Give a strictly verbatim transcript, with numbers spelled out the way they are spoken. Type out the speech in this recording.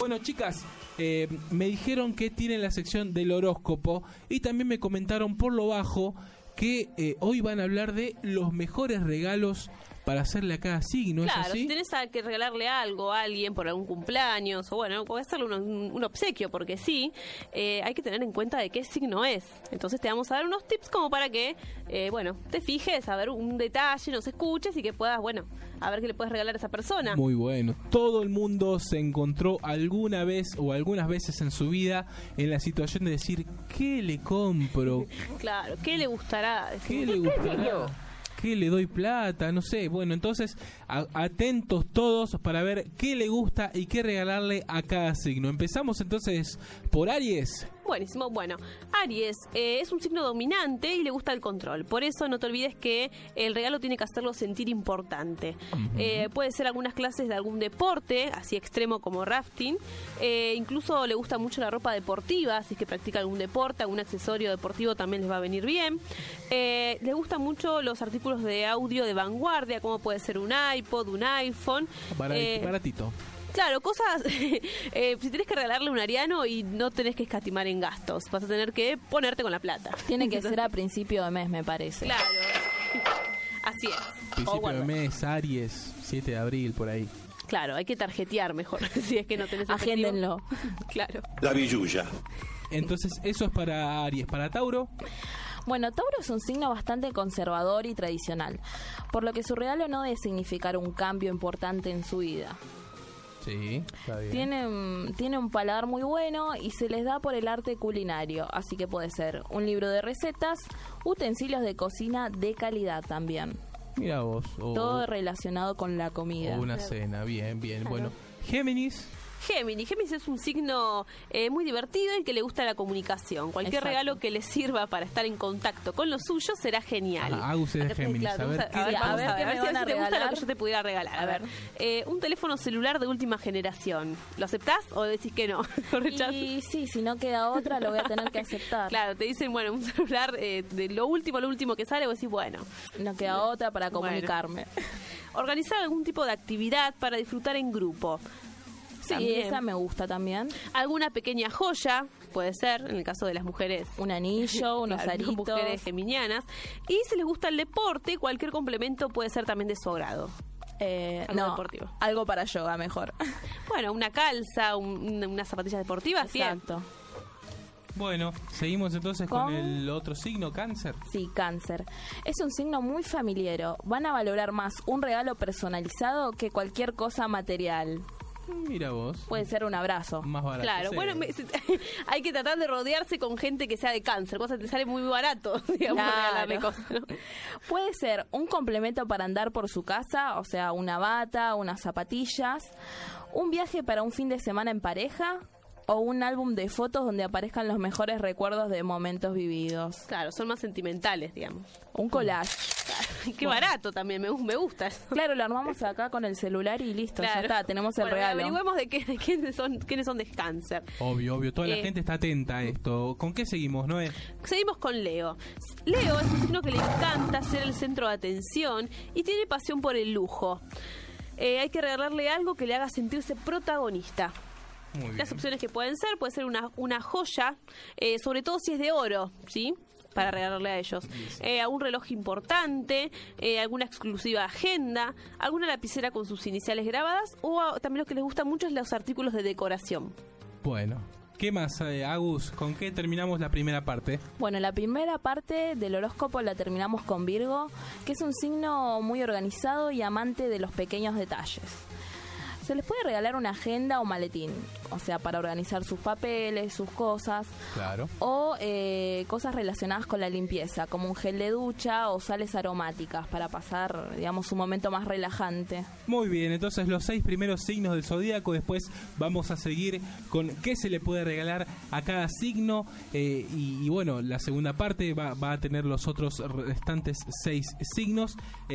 Bueno, chicas, eh, me dijeron que tienen la sección del horóscopo y también me comentaron por lo bajo que eh, hoy van a hablar de los mejores regalos para hacerle a cada signo, ¿es Claro, así? si tenés que regalarle algo a alguien por algún cumpleaños, o bueno, puede hacerle un, un obsequio, porque sí, eh, hay que tener en cuenta de qué signo es. Entonces te vamos a dar unos tips como para que, eh, bueno, te fijes, a ver un detalle, nos escuches y que puedas, bueno, a ver qué le puedes regalar a esa persona. Muy bueno. Todo el mundo se encontró alguna vez o algunas veces en su vida en la situación de decir, ¿qué le compro? Claro, ¿qué le gustará? ¿Qué le gustará? ¿Qué le doy plata? No sé. Bueno, entonces, a- atentos todos para ver qué le gusta y qué regalarle a cada signo. Empezamos entonces por Aries. Buenísimo. Bueno, Aries eh, es un signo dominante y le gusta el control. Por eso no te olvides que el regalo tiene que hacerlo sentir importante. Uh-huh. Eh, puede ser algunas clases de algún deporte, así extremo como rafting. Eh, incluso le gusta mucho la ropa deportiva, si es que practica algún deporte, algún accesorio deportivo también les va a venir bien. Eh, le gustan mucho los artículos de audio de vanguardia, como puede ser un iPod, un iPhone. Barat- eh, baratito. Claro, cosas, eh, si tenés que regalarle un ariano y no tenés que escatimar en gastos, vas a tener que ponerte con la plata. Tiene que ser a principio de mes, me parece. Claro, así es. Principio de mes, Aries, siete de abril, por ahí. Claro, hay que tarjetear mejor, si es que no tenés efectivo. Agéndenlo. Claro. La billulla. Entonces, eso es para Aries. ¿Para Tauro? Bueno, Tauro es un signo bastante conservador y tradicional, por lo que su regalo no debe significar un cambio importante en su vida. Sí, está bien. Tiene, tiene un paladar muy bueno y se les da por el arte culinario, así que puede ser un libro de recetas, utensilios de cocina de calidad también. Mira vos. O, Todo relacionado con la comida. o una cena, bien, bien. Claro. Bueno, Géminis. Géminis. Géminis es un signo eh, muy divertido y que le gusta la comunicación. Cualquier Exacto. regalo que le sirva para estar en contacto con los suyos será genial. Ah, Agus es de Acá tenés, Géminis. claro, A ver, vamos qué- a ver, Sí, vamos a ver a qué ver, me si van a te gusta lo regalar. que yo te pudiera regalar. A ver, eh, un teléfono celular de última generación. ¿Lo aceptás o decís que no? ¿Lo rechazás? Y sí, si no queda otra, lo voy a tener que aceptar. Claro, te dicen, bueno, un celular eh, de lo último, lo último que sale, vos decís, bueno. No queda otra para Bueno. comunicarme. Organizar algún tipo de actividad para disfrutar en grupo. Sí, También. esa me gusta también. Alguna pequeña joya, puede ser, en el caso de las mujeres. Un anillo, unos Claro, aritos. mujeres geminianas. Y si les gusta el deporte, cualquier complemento puede ser también de su agrado. Eh, Algo no, deportivo. algo para yoga mejor. Bueno, una calza, un- unas zapatillas deportivas, bien. Exacto. Bueno, seguimos entonces con, Con- el otro signo, Cáncer. Sí, Cáncer. Es un signo muy familiero. Van a valorar más un regalo personalizado que cualquier cosa material. Mira vos. Puede ser un abrazo. Más barato. Claro, sí. bueno, me- hay que tratar de rodearse con gente que sea de cáncer, cosa que te sale muy barato, digamos, Claro. regalarle cosas, ¿no? Puede ser un complemento para andar por su casa, o sea, una bata, unas zapatillas, un viaje para un fin de semana en pareja o un álbum de fotos donde aparezcan los mejores recuerdos de momentos vividos. Claro, son más sentimentales, digamos. Un collage. Qué barato también, me, me gusta eso. Claro, lo armamos acá con el celular y listo, ya Claro. está, tenemos el Bueno, regalo. averigüemos de, qué, de quiénes, son, quiénes son de cáncer. Obvio, obvio. Toda la Eh, gente está atenta a esto. ¿Con qué seguimos, Noé? Seguimos con Leo. Leo es un signo que le encanta ser el centro de atención y tiene pasión por el lujo. Eh, hay que regalarle algo que le haga sentirse protagonista. Muy bien. Las opciones que pueden ser, puede ser una, una joya, eh, sobre todo si es de oro, ¿sí? Para regalarle a ellos. Eh, algún reloj importante, eh, alguna exclusiva agenda, alguna lapicera con sus iniciales grabadas o a- también lo que les gusta mucho es los artículos de decoración. Bueno, ¿qué más, eh, Agus? ¿Con qué terminamos la primera parte? Bueno, la primera parte del horóscopo la terminamos con Virgo, que es un signo muy organizado y amante de los pequeños detalles. Se les puede regalar una agenda o maletín, o sea, para organizar sus papeles, sus cosas, Claro. o eh, cosas relacionadas con la limpieza, como un gel de ducha o sales aromáticas para pasar, digamos, un momento más relajante. Muy bien, entonces los seis primeros signos del zodíaco. Después vamos a seguir con qué se le puede regalar a cada signo. eh, y, y bueno, la segunda parte va, va a tener los otros restantes seis signos. Eh,